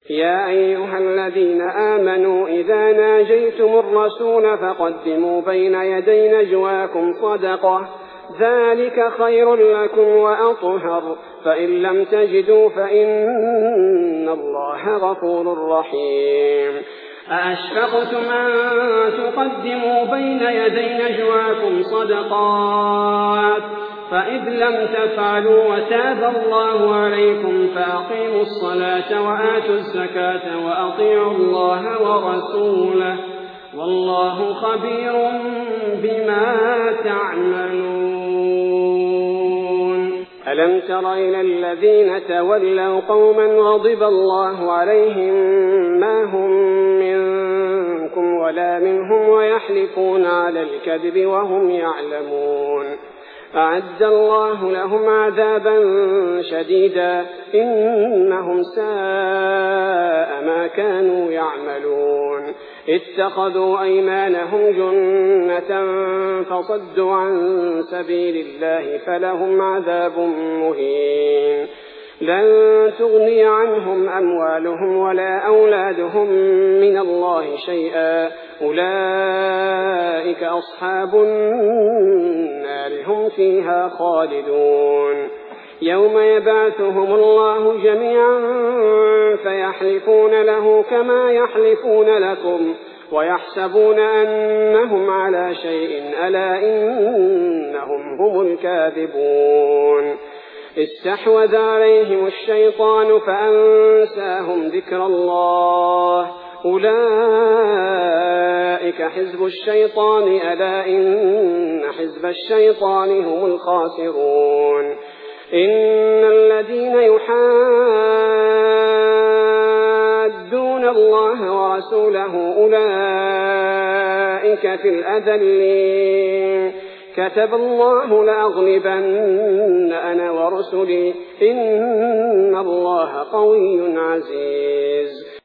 يا أيها الذين آمنوا إذا ناجيتم الرسول فقدموا بين يدي نجواكم صدقة ذلك خير لكم وأطهر فإن لم تجدوا فإن الله غفور رحيم أأشفقتم أن تقدموا بين يدي نجواكم صدقات فإذ لم تفعلوا وتاب الله عليكم فأقيموا الصلاة وآتوا الزكاة وأطيعوا الله ورسوله والله خبير بما تعملون. ألم تر إلى الذين تولوا قوما غضب الله عليهم ما هم منكم ولا منهم ويحلفون على الكذب وهم يعلمون أعد الله لهم عذابا شديدا إنهم ساء ما كانوا يعملون اتخذوا أيمانهم جنة فصدوا عن سبيل الله فلهم عذاب مهين لن تغني عنهم أموالهم ولا أولادهم من الله شيئا أولئك أصحاب النار هم فيها خالدون يوم يبعثهم الله جميعا فيحلفون له كما يحلفون لكم ويحسبون أنهم على شيء ألا إنهم هم الكاذبون استحوذ عليهم الشيطان فأنساهم ذكر الله أولئك حزب الشيطان ألا إن حزب الشيطان هم الخاسرون إن الذين يحادون الله ورسوله أولئك في الأذلين كتب الله لأغلبن أنا ورسلي إن الله قوي عزيز